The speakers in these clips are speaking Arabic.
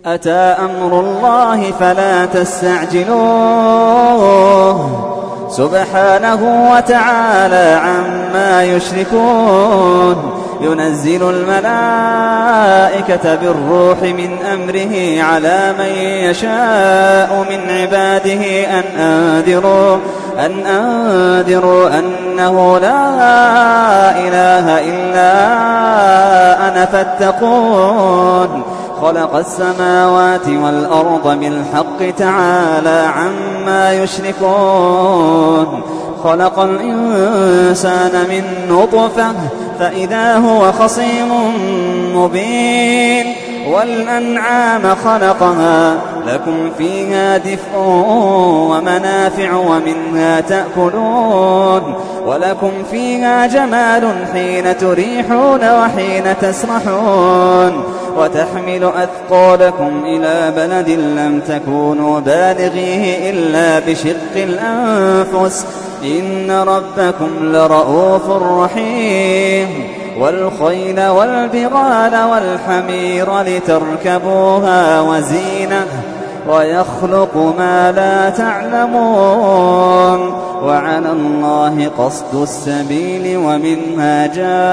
أتى أمر الله فلا تستعجلوه سبحانه وتعالى عما يشركون ينزل الملائكة بالروح من أمره على من يشاء من عباده أن أنذروا أنه لا إله إلا أنا فاتقون خلق السماوات والأرض بالحق تعالى عما يشركون خلق الإنسان من نطفة فإذا هو خصيم مبين والأنعام خلقها لكم فيها دفء ومنافع ومنها تأكلون ولكم فيها جمال حين تريحون وحين تسرحون وتحمل أثقالكم إلى بلد لم تكونوا بالغيه إلا بشق الأنفس إن ربكم لرؤوف رحيم والخيل والبغال والحمير لتركبوها وزينة ويخلق ما لا تعلمون وعلى الله قصد السبيل ومنها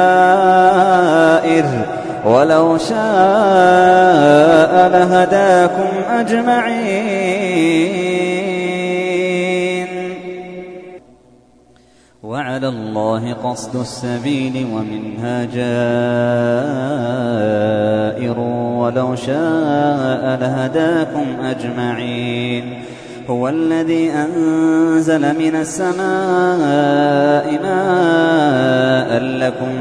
جائر ولو شاء لهداكم أجمعين وعلى الله قصد السبيل ومنها جائر ولو شاء لهداكم أجمعين هو الذي أنزل من السماء ماء لكم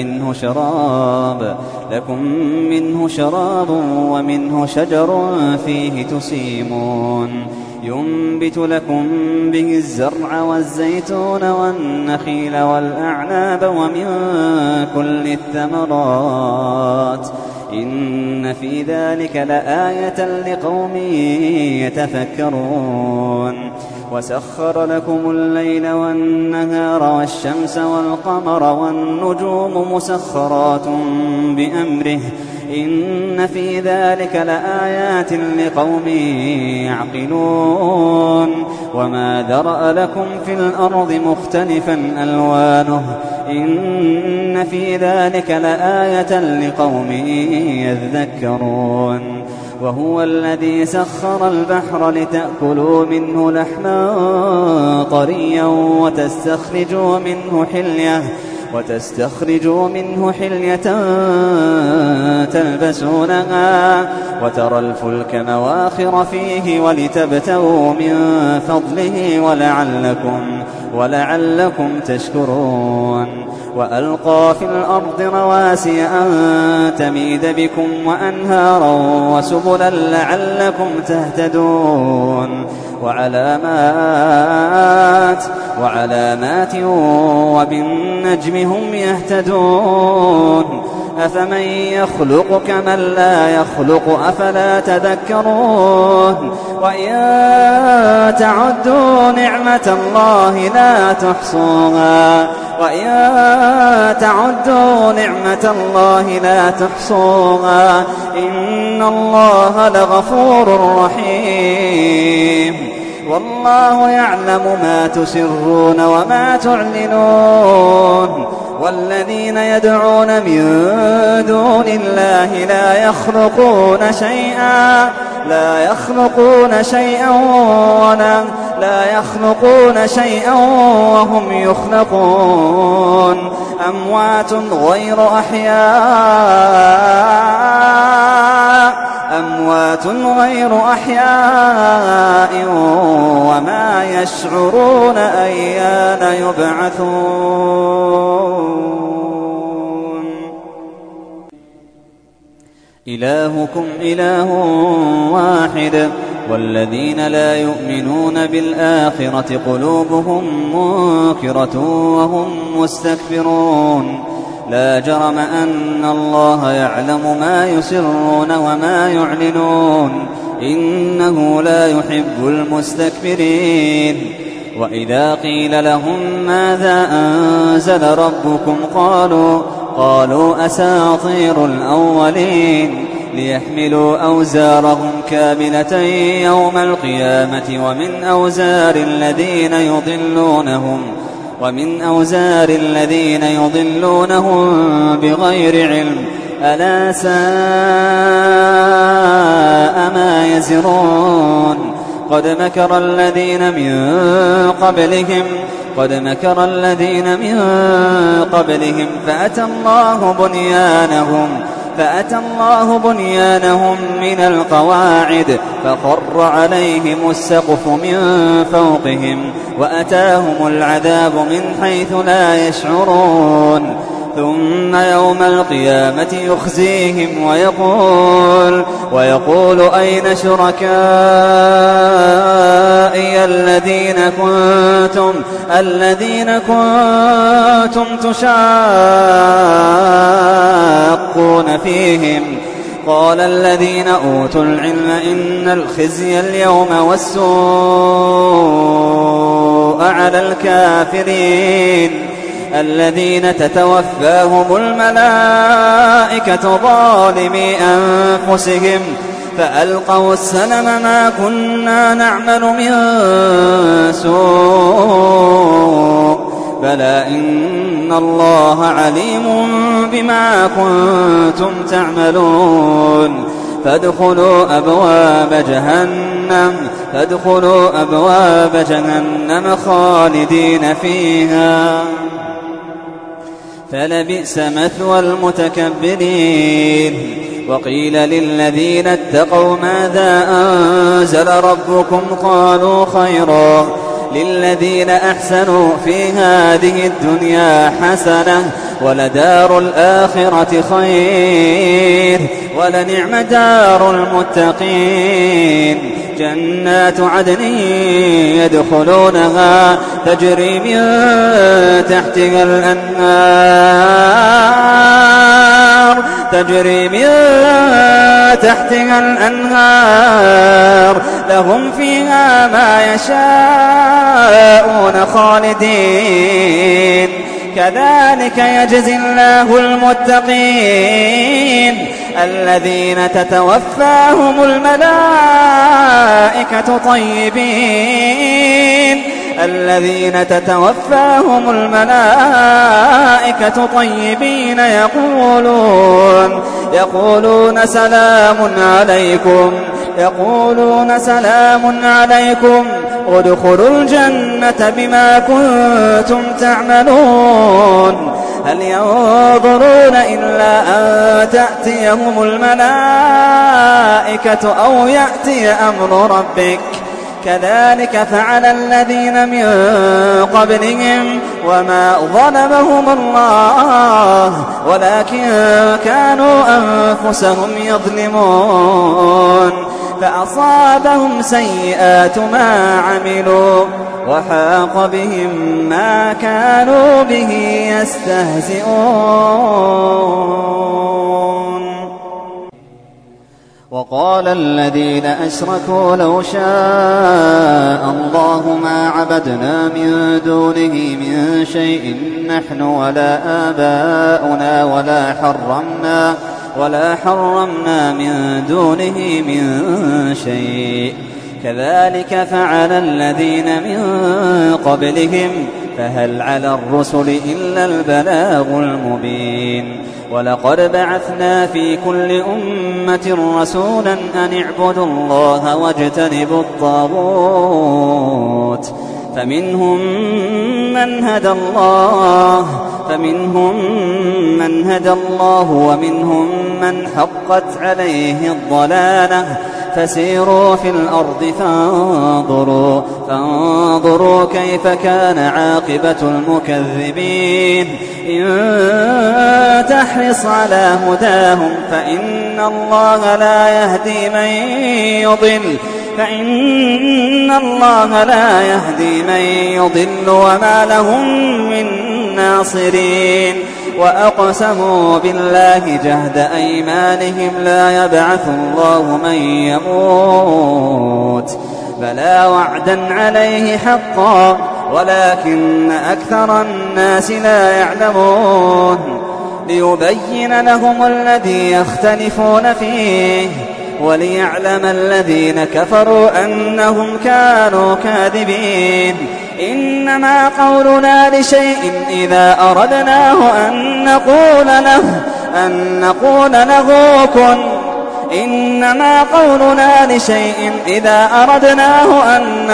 منه شراب ومنه شجر فيه تسيمون ينبت لكم به الزرع والزيتون والنخيل والأعناب ومن كل الثمرات إن في ذلك لآية لقوم يتفكرون وسخر لكم الليل والنهار والشمس والقمر والنجوم مسخرات بأمره إن في ذلك لآيات لقوم يعقلون وما ذرأ لكم في الأرض مختلفا ألوانه إن في ذلك لآية لقوم يذكرون وهو الذي سخر البحر لتأكلوا منه لحما طريا وتستخرجوا منه حلية تلبسونها وترى الفلك مواخر فيه ولتبتغوا من فضله ولعلكم تشكرون وألقى في الأرض رواسي أن تميد بكم وأنهارا وسبلا لعلكم تهتدون وعلامات وبالنجم هم يهتدون أفمن يخلق كمن لا يخلق أفلا تذكرون وإن تعدوا نعمة الله لا تحصوها إن الله لغفور رحيم والله يعلم ما تسرون وما تعلنون والذين يدعون من دون الله لا يخلقون شيئا وهم يخلقون أموات غير أحياء وما يشعرون أيان يبعثون إلهكم إله واحد والذين لا يؤمنون بالآخرة قلوبهم منكرة وهم مستكبرون لا جرم أن الله يعلم ما يسرون وما يعلنون إنه لا يحب المستكبرين وإذا قيل لهم ماذا أنزل ربكم قالوا أساطير الأولين ليحملوا أوزارهم كاملة يوم القيامة ومن أوزار الذين يضلونهم بغير علم ألا ساء ما يزرون قد مكر الذين من قبلهم فأتى الله بنيانهم من القواعد فخر عليهم السقف من فوقهم وأتاهم العذاب من حيث لا يشعرون ثم يوم القيامة يخزيهم ويقول أين شركائي الذين كنتم تشاقون فيهم قال الذين أوتوا العلم إن الخزي اليوم والسوء على الكافرين الذين تتوفاهم الملائكة ظالمي أنفسهم فألقوا السلم ما كنا نعمل من سوء بلى إن الله عليم بما كنتم تعملون فادخلوا أبواب جهنم خالدين فيها فلبئس مثوى المتكبرين وقيل للذين اتقوا ماذا أنزل ربكم قالوا خيرا للذين أحسنوا في هذه الدنيا حسنة ولدار الآخرة خير ولنعم دار المتقين جنات عدن يدخلونها تجري من تحتها الأنهار لهم فيها ما يشاءون خالدين كذلك يجزي الله المتقين الذين تتوفاهم الملائكة طيبين يقولون سلام عليكم ادخلوا الجنة بما كنتم تعملون هل ينظرون إلا أن تأتيهم الملائكة أو يأتي أمر ربك كذلك فعل الذين من قبلهم وما ظلمهم الله ولكن كانوا أنفسهم يظلمون فأصابهم سيئات ما عملوا وحاق بهم ما كانوا به يستهزئون وقال الذين أشركوا لو شاء الله ما عبدنا من دونه من شيء نحن ولا آباؤنا ولا حرمنا من دونه من شيء كذلك فعل الذين من قبلهم فهل على الرسل إلا البلاغ المبين ولقد بعثنا في كل أمة رسولا أن اعبدوا الله واجتنبوا الطاغوت فمنهم من هدى الله ومنهم من حقت عليه الضلالة فسيروا في الأرض فانظروا كيف كان عاقبة المكذبين إن تحرص على هداهم فإن الله لا يهدي من يضل وما لهم من ناصرين وأقسموا بالله جهد أيمانهم لا يبعث الله من يموت بلى وعدا عليه حقا ولكن أكثر الناس لا يعلمون ليبين لهم الذي يختلفون فيه وليعلم الذين كفروا أنهم كانوا كاذبين. إنما قولنا لشيء إذا أردناه أن نقول له كن. إنما قولنا لشيء إذا أردناه أن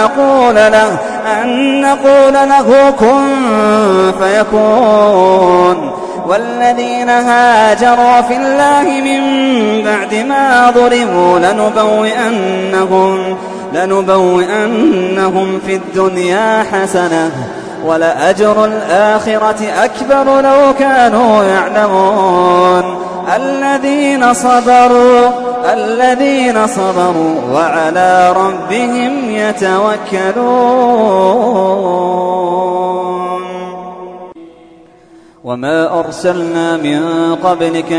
نقول له كن فيكون. والذين هاجروا في الله من بعد ما ظلموا لنبوئنهم في الدنيا حسنة ولأجر الآخرة أكبر لو كانوا يعلمون. الذين صبروا وعلى ربهم يتوكلون. وما أرسلنا من قبلك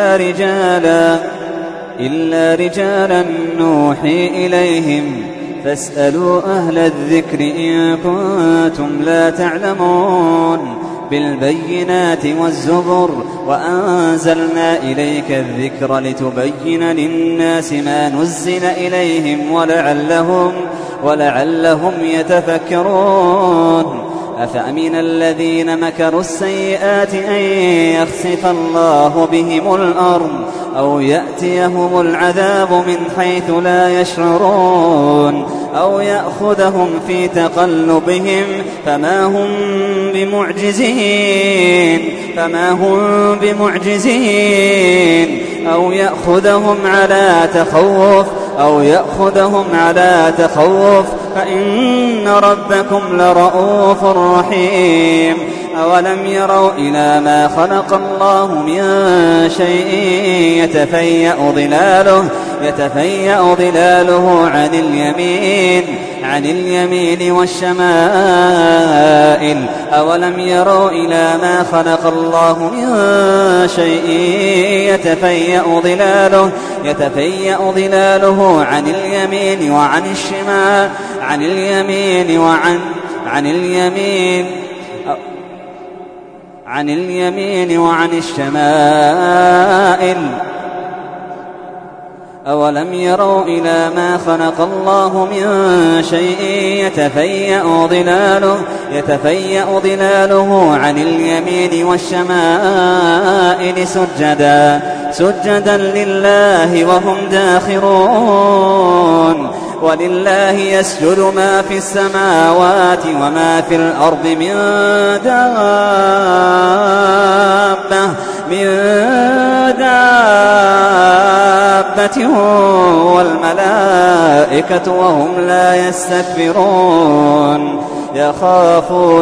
إلا رجالا نوحي إليهم فاسألوا أهل الذكر إن كنتم لا تعلمون. بالبينات والزبر وأنزلنا إليك الذكر لتبين للناس ما نزل إليهم ولعلهم يتفكرون. أفأمن الذين مكروا السيئات أن يخسف الله بهم الأرض أو يأتيهم العذاب من حيث لا يشعرون أو يأخذهم في تقلبهم فما هم بمعجزين أو يأخذهم على تخوف فإن ربكم لرؤوف رحيم. أولم يروا إلى ما خلق الله من شيء يتفيأ ظلاله عن اليمين والشمائل. أولم يروا إلى ما خلق الله من شيء يتفيأ ظلاله عن اليمين وعن الشمائل. أولم يروا إلى ما خلق الله من شيء يتفيأ ظلاله عن اليمين والشمائل سجدا لله وهم داخرون. ولله يسجد ما في السماوات وما في الأرض من دابة والملائكة وهم لا يستكبرون. يخافون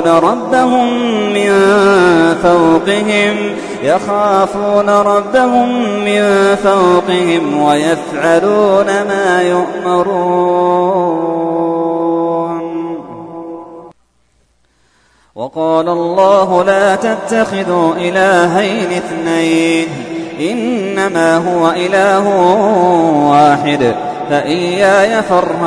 ربهم من فوقهم ويفعلون ما يؤمرون. وقال الله لا تتخذوا إلهين اثنين إنما هو إله واحد فإياي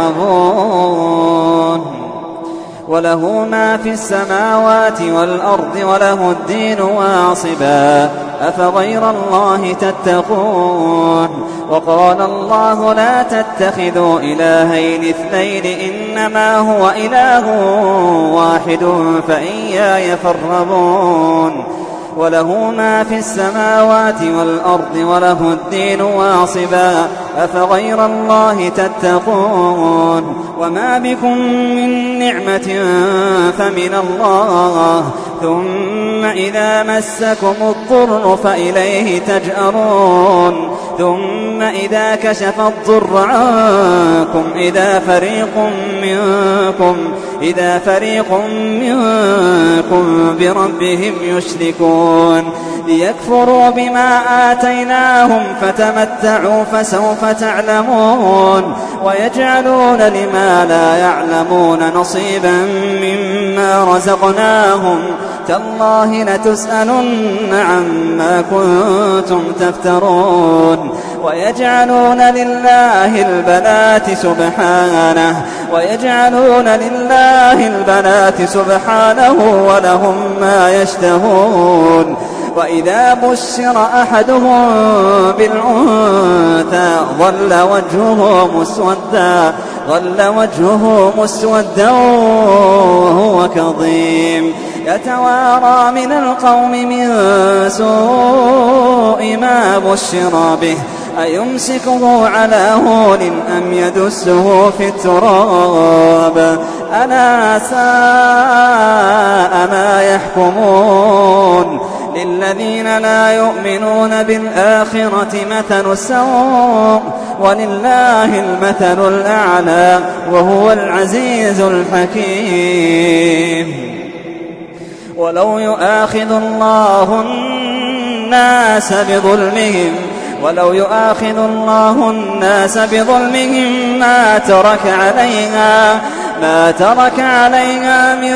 فارهبون. وله ما في السماوات والأرض وله الدين واصبا أفغير الله تتقون. وقال الله لا تتخذوا إلهين اثنين إنما هو إله واحد فإياي فارهبون. وله ما في السماوات والأرض وله الدين واصبا أفغير الله تتقون. وما بكم من نعمة فمن الله ثم إذا مسكم الضر فإليه تجأرون. ثم إذا كشف الضر عنكم إذا فريق منكم بربهم يشركون. ليكفروا بما آتيناهم فتمتعوا فسوف تعلمون. ويجعلون لما لا يعلمون نصيبا مما رزقناهم تالله لتسألن عما كنتم تفترون. ويجعلون لله البنات سبحانه ولهم ما يشتهون. وإذا بشر أحدهم بالأنثى ظل وجهه مسودا وهو كظيم يتوارى من القوم من سوء ما بشر به أيمسكه على هون أم يدسه في التراب ألا ساء ما يحكمون للذين لا يؤمنون بالآخرة مثل السوء ولله المثل الأعلى وهو العزيز الحكيم ولو يؤاخذ الله الناس بظلمهم ما ترك عليها من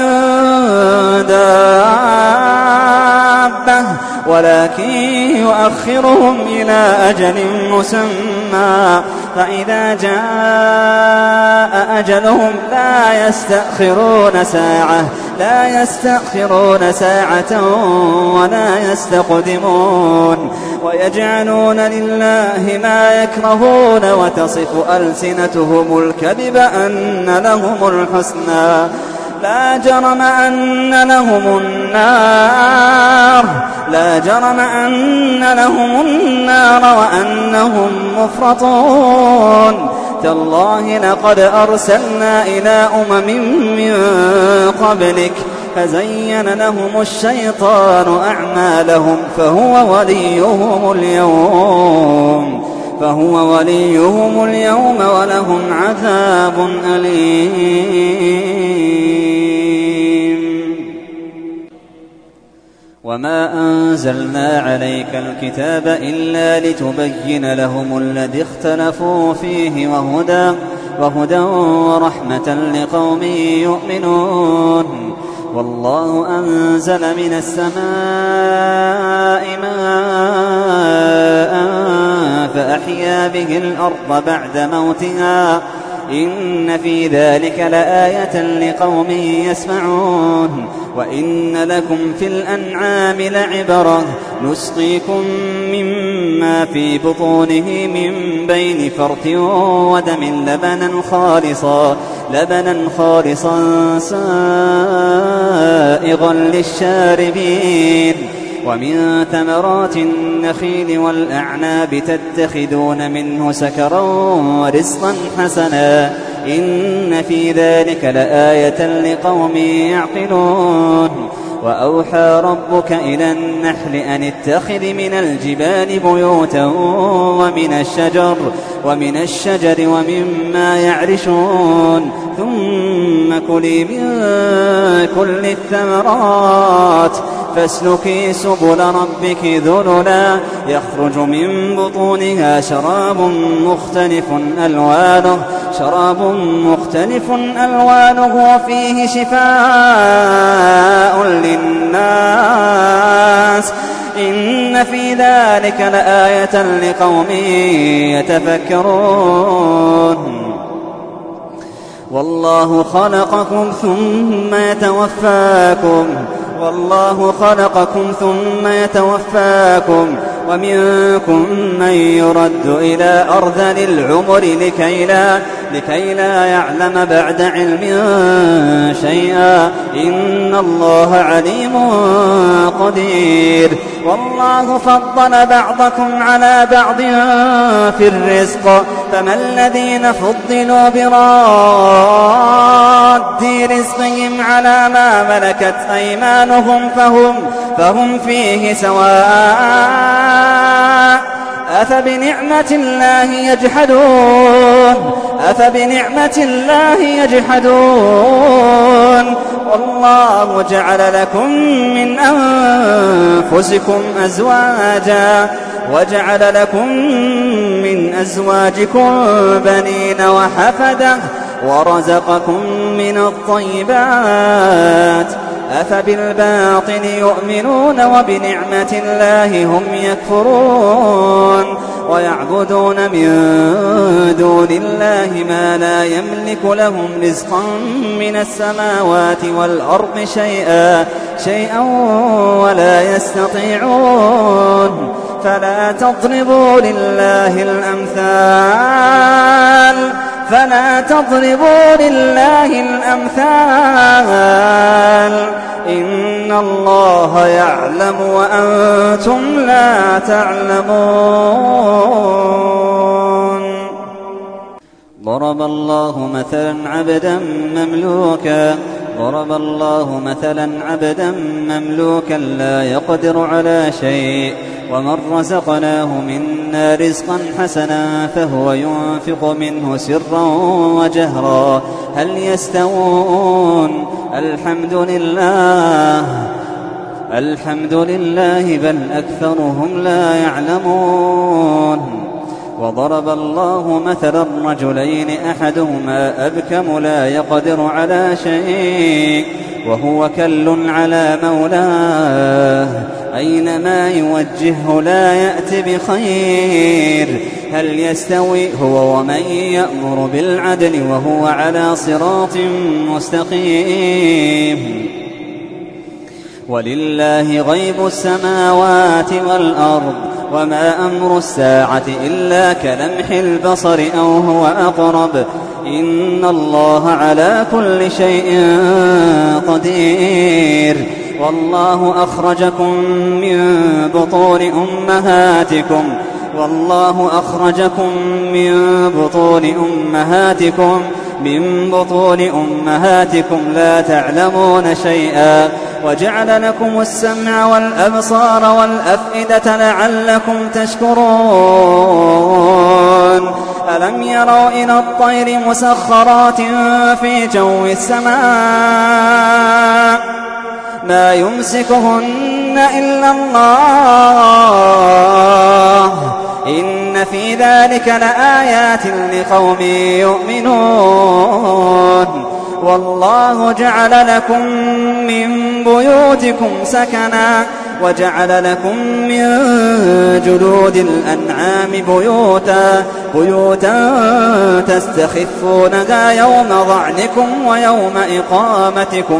دابة ولكن يؤخرهم إلى أجل مسمى فإذا جاء أجلهم لا يستأخرون ساعة ولا يستقدمون ويجعلون لله ما يكرهون وتصف ألسنتهم الكذب أن لهم الحسنى لا جرم أن لهم النار وأنهم مفرطون تالله لقد أرسلنا إلى من قبلك فزين لهم الشيطان أعمالهم فهو وليهم اليوم ولهم عذاب أليم وما أنزلنا عليك الكتاب إلا لتبين لهم الذي اختلفوا فيه وهدى ورحمة لقوم يؤمنون والله أنزل من السماء ماء فأحيا به الأرض بعد موتها إن في ذلك لآية لقوم يسمعون وإن لكم في الأنعام لعبرة نسقيكم مما في بطونه من بين فرث ودم لبنا خالصا سائغا للشاربين ومن ثمرات النخيل والأعناب تتخذون منه سكرا ورزقا حسنا إن في ذلك لآية لقوم يعقلون وأوحى ربك إلى النحل أن اتخذ من الجبال بيوتا ومن الشجر ومما يعرشون ثم كلي من كل الثمرات فاسلكي سبل ربك ذللا يخرج من بطونها شراب مختلف ألوانه وفيه شفاء للناس إن في ذلك لآية لقوم يتفكرون والله خلقكم ثم يتوفاكم ومنكم من يرد إلى أرذل العمر لكي لا يعلم بعد علم شيئا إن الله عليم قدير والله فضل بعضكم على بعض في الرزق فما الذين فضلوا براد رزقهم على ما ملكت أيمانهم فهم فيه سواء أفبنعمة الله يجحدون والله جعل لكم من أنفسكم أزواجا وجعل لكم من أزواجكم بنين وحفدة ورزقكم من الطيبات أفبالباطل يؤمنون وبنعمة الله هم يكفرون ويعبدون من دون الله ما لا يملك لهم رزقا من السماوات والأرض شيئا ولا يستطيعون فلا تضربوا لله الأمثال إن الله يعلم وأنتم لا تعلمون ضرب الله مثلا عبدا مملوكا لا يقدر على شيء ومن رزقناه منا رزقا حسنا فهو ينفق منه سرا وجهرا هل يستوون الحمد لله بل أكثرهم لا يعلمون وضرب الله مثلا رجلين أحدهما أبكم لا يقدر على شيء وهو كل على مولاه أينما يوجهه لا يأت بخير هل يستوي هو ومن يأمر بالعدل وهو على صراط مستقيم ولله غيب السماوات والأرض وما أمر الساعة إلا كلمح البصر أو هو أقرب إن الله على كل شيء قدير والله أخرجكم من بطون أمهاتكم لا تعلمون شيئا وجعل لكم السمع والأبصار والأفئدة لعلكم تشكرون ألم يروا إلى الطير مسخرات في جو السماء ما يمسكهن إلا الله إن في ذلك لآيات لقوم يؤمنون والله جعل لكم من بيوتكم سكنا وجعل لكم من جلود الأنعام بيوتا تستخفونها يوم ظعنكم ويوم إقامتكم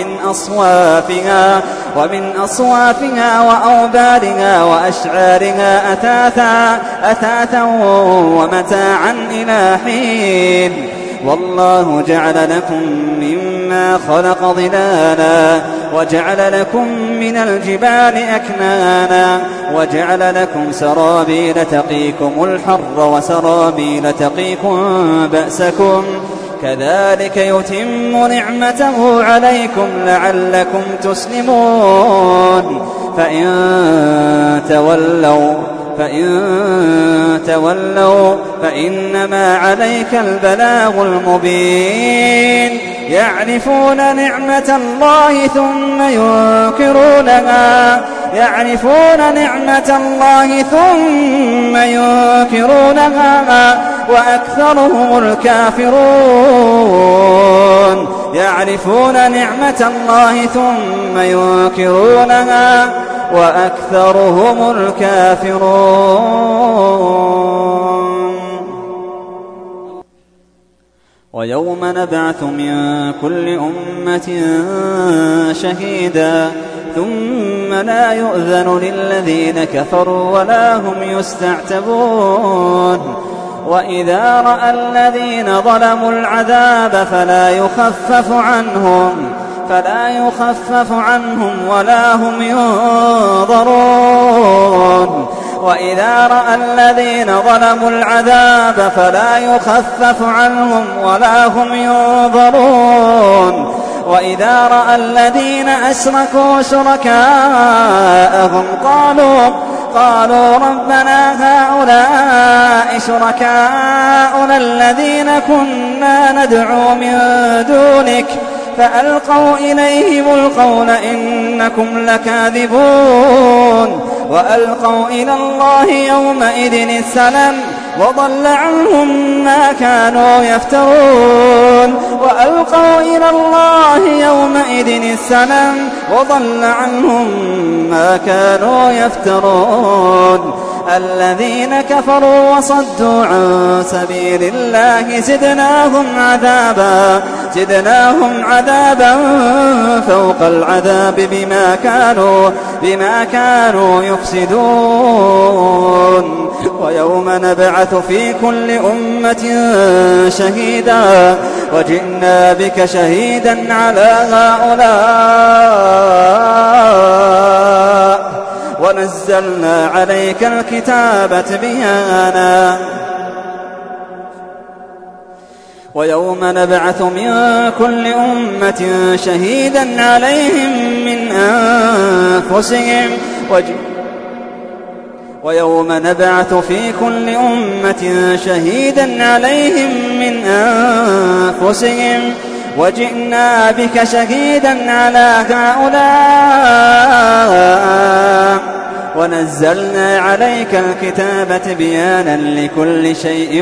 ومن أصوافها وأوبارها وأشعارها أثاثا ومتاعا إلى حين والله جعل لكم مما خلق ظلالا وجعل لكم من الجبال أكنانا وجعل لكم سرابيل تقيكم الحر وسرابيل تقيكم بأسكم كذلك يتم نعمته عليكم لعلكم تسلمون فإن تولوا فإنما عليك البلاغ المبين يعرفون نعمة الله ثم ينكرونها وأكثرهم الكافرون يعرفون نعمة الله ثم ينكرونها وأكثرهم الكافرون ويوم نبعث من كل أمة شهيدا ثم لا يؤذن للذين كفروا ولا هم يستعتبون وإذا رأى الذين ظلموا العذاب فلا يخفف عنهم ولا هم ينظرون وإذا رأى الذين ظلموا العذاب فلا يخفف عنهم ولا هم ينظرون وإذا رأى الذين أشركوا شركاءهم قالوا ربنا هؤلاء شركاؤنا الذين كنا ندعو من دونك فألقوا إليهم القول إنكم لكاذبون وألقوا إلى الله يومئذ السلام وضل عنهم ما كانوا يفترون وألقوا إلى الله يومئذ السلام وضل عنهم ما كانوا يفترون الذين كفروا وصدوا عن سبيل الله زدناهم عذابا فوق العذاب بما كانوا يفسدون. ويوم نبعث في كل أمة شهيدا وجئنا بك شهيدا على هؤلاء ونزلنا عليك الكتاب تبيانا. ويوم نبعث من كل أمة شهيدا عليهم من أنفسهم ويوم نبعث في كل أمة شهيدا عليهم من أنفسهم وجئنا بك شهيدا على هؤلاء ونزلنا عليك الكتاب تبيانا لكل شيء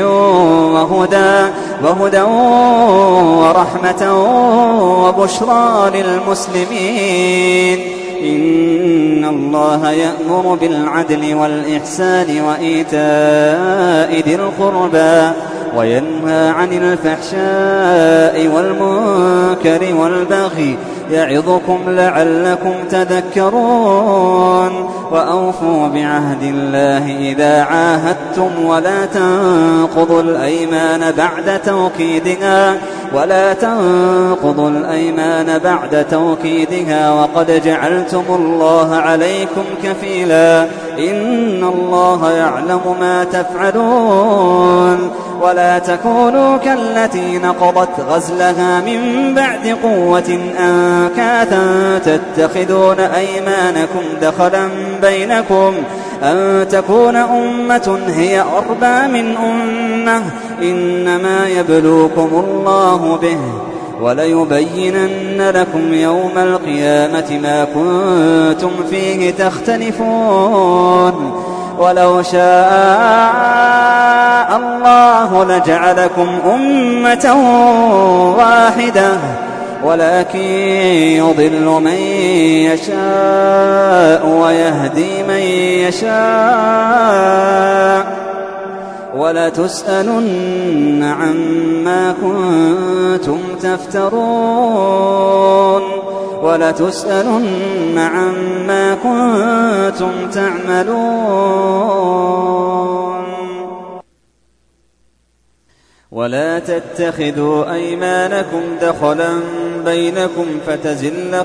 وهدى ورحمة وبشرى للمسلمين. إن الله يأمر بالعدل والإحسان وإيتاء ذي القربى وينهى عن الفحشاء والمنكر والبغي يعظكم لعلكم تذكرون. وأوفوا بعهد الله إذا عاهدتم ولا تنقضوا الأيمان بعد توكيدها وقد جعلتم الله عليكم كفيلا إن الله يعلم ما تفعلون. ولا تكونوا كالتي نقضت غزلها من بعد قوة أنكاثا تتخذون أيمانكم دخلا بينكم أن تكون أمة هي أربى من أمة إنما يبلوكم الله به وليبينن لكم يوم القيامة ما كنتم فيه تختلفون. ولو شاء الله لجعلكم أمة واحدة ولكن يضل من يشاء ويهدي من يشاء ولتسألن عما كنتم تفترون ولتسألن عما كنتم تعملون. ولا تتخذوا أيمانكم دخلا بينكم فتزل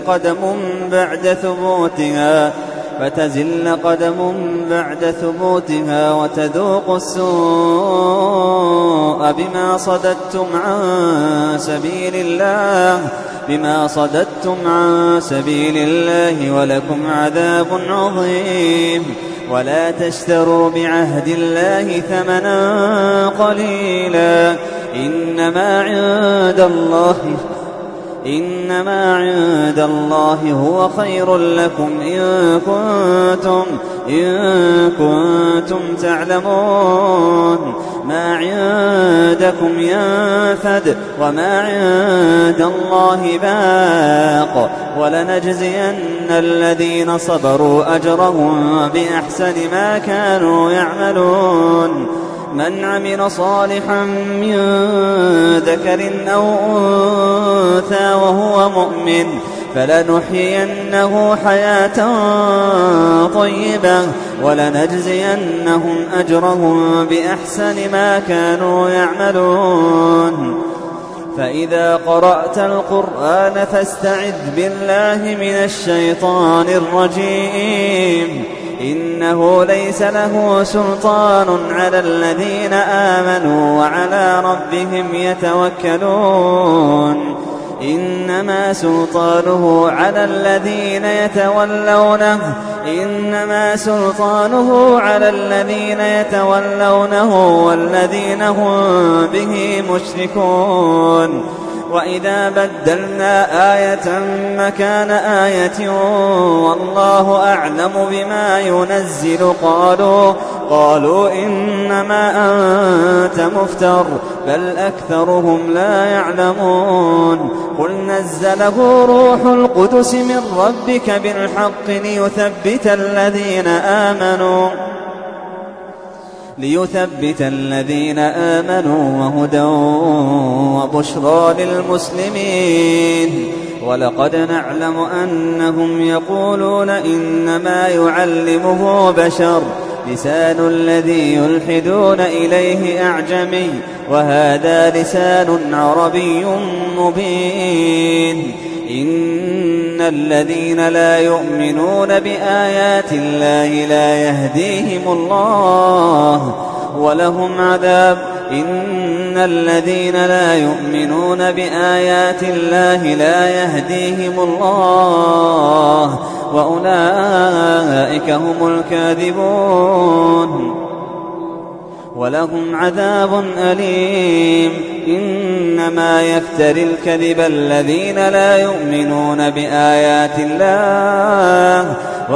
قدم بعد ثبوتها وتذوقوا السوء بما صددتم عن سبيل الله ولكم عذاب عظيم. ولا تشتروا بعهد الله ثمنا قليلا إنما عند الله هو خير لكم إن كنتم تعلمون. ما عندكم ينفد وما عند الله باق ولنجزين الذين صبروا أجرهم بأحسن ما كانوا يعملون. من عمل صالحا من ذكر أو أنثى وهو مؤمن فلنحيينه حياة طيبة ولنجزينهم أجرهم بأحسن ما كانوا يعملون. فإذا قرأت القرآن فاستعذ بالله من الشيطان الرجيم. إنه ليس له سلطان على الذين آمنوا وعلى ربهم يتوكلون. إنما سلطانه على الذين يتولونه والذين هم به مشركون. وإذا بدلنا آية مكان آية والله أعلم بما ينزل قالوا إنما أنت مفتر بل أكثرهم لا يعلمون. قل نزله روح القدس من ربك بالحق ليثبت الذين آمنوا وهدى وبشرى للمسلمين. ولقد نعلم أنهم يقولون إنما يعلمه بشر لسان الذي يلحدون إليه أعجمي وهذا لسان عربي مبين. إن الذين لا يؤمنون بآيات الله لا يهديهم الله ولهم عذاب. إن الذين لا يؤمنون بآيات الله لا يهديهم الله وأولئك هم الكاذبون ولهم عذاب أليم. إنما يفتري الكذب الذين لا يؤمنون بآيات الله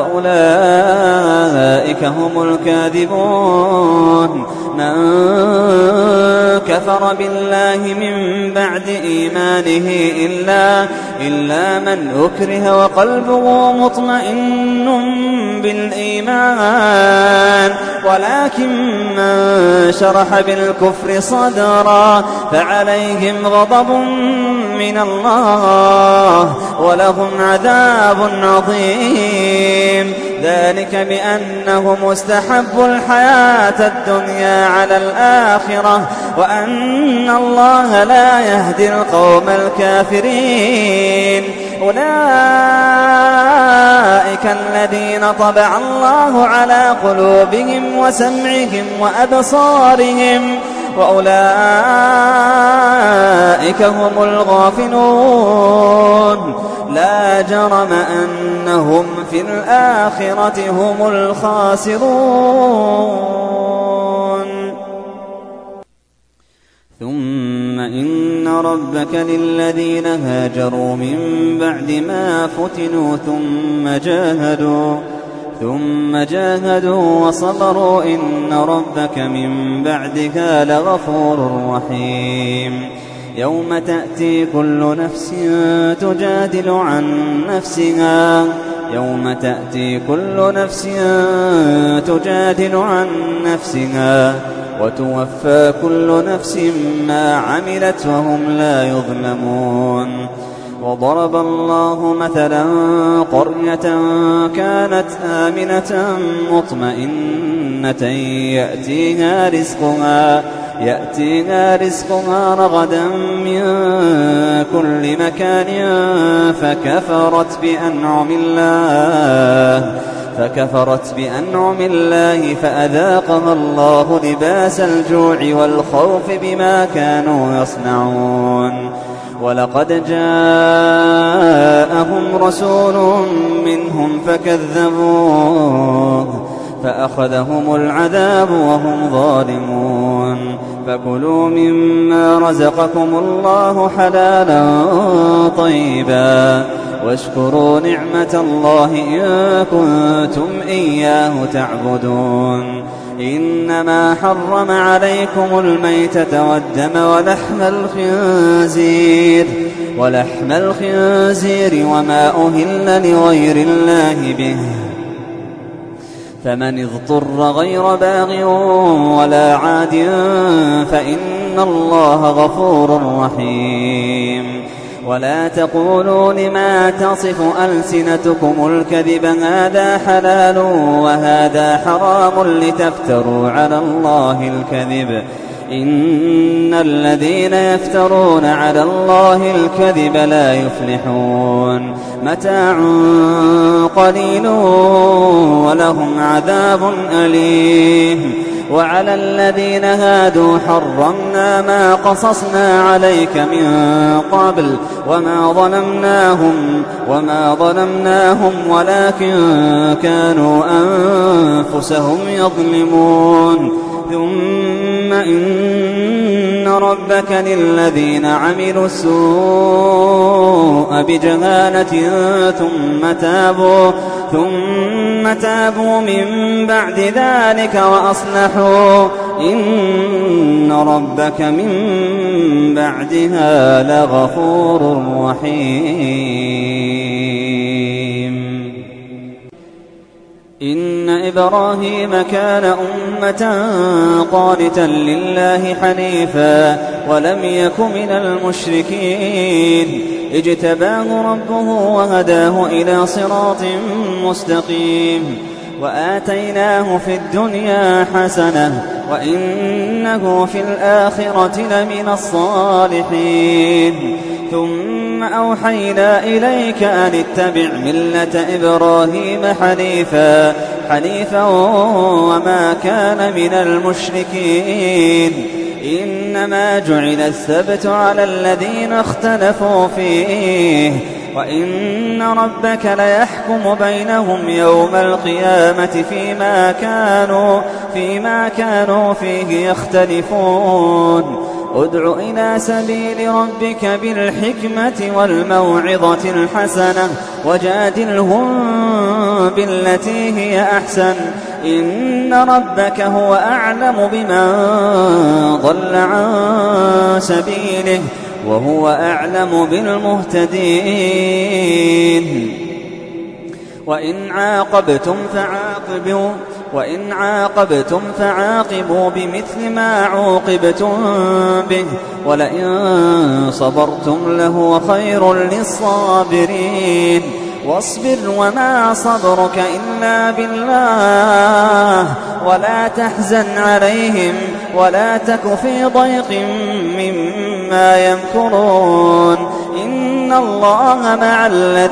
وأولئك هم الكاذبون. من كفر بالله من بعد إيمانه إلا من أكره وقلبه مطمئن بالإيمان ولكن من شرح بالكفر صدرا فعليهم غضب من الله ولهم عذاب عظيم. ذلك بأنهم استحبوا الحياة الدنيا على الآخرة وأن الله لا يهدي القوم الكافرين. أولئك الذين طبع الله على قلوبهم وسمعهم وأبصارهم وأولئك هم الغافلون. لا جرم أنهم في الآخرة هم الخاسرون. ثم إن ربك للذين هاجروا من بعد ما فتنوا ثم جاهدوا وصبروا إن ربك من بعدها لغفور رحيم. يوم تأتي كل نفس تجادل عن نفسها وتوفى كل نفس ما عملت وهم لا يظلمون. وضرب الله مثلا قرية كانت آمنة مطمئنة يأتيها رزقها رغدا من كل مكان فكفرت بأنعم الله فأذاقها الله لباس الجوع والخوف بما كانوا يصنعون. ولقد جاءهم رسول منهم فكذبوه فأخذهم العذاب وهم ظالمون. فكلوا مما رزقكم الله حلالا طيبا واشكروا نعمة الله إن كنتم إياه تعبدون. إنما حرم عليكم الميتة والدم ولحم الخنزير وما أهل لغير الله به فمن اضطر غير باغ ولا عاد فإن الله غفور رحيم. ولا تقولوا لما تصف ألسنتكم الكذب هذا حلال وهذا حرام لتفتروا على الله الكذب. إن الذين يفترون على الله الكذب لا يفلحون. متاع قليل ولهم عذاب أليم. وعلى الذين هادوا حرمنا ما قصصنا عليك من قبل وما ظلمناهم ولكن كانوا أنفسهم يظلمون. ثم إن ربك للذين عملوا السوء بجهالة ثم تابوا من بعد ذلك وأصلحوا إن ربك من بعدها لغفور رحيم. إن إبراهيم كان أمة قانتا لله حنيفا ولم يك من المشركين اجتباه ربه وهداه إلى صراط مستقيم وآتيناه في الدنيا حسنة وإنه في الآخرة لمن الصالحين ثم أوحينا إليك أن اتبع ملة إبراهيم حنيفا وما كان من المشركين إنما جعل السبت على الذين اختلفوا فيه وإن ربك ليحكم بينهم يوم القيامة فيما كانوا فيه يختلفون ادع إلى سبيل ربك بالحكمة والموعظة الحسنة وجادلهم بالتي هي أحسن إن ربك هو أعلم بمن ضل عن سبيله وهو أعلم بالمهتدين وإن عاقبتم فعاقبوا بمثل ما عوقبتم به ولئن صبرتم لهو خير للصابرين واصبر وما صبرك إلا بالله ولا تحزن عليهم ولا تك في ضيق مما يمكرون إن الله مع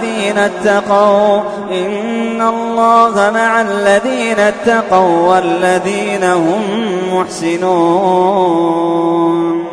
الذين اتقوا والذين هم محسنون.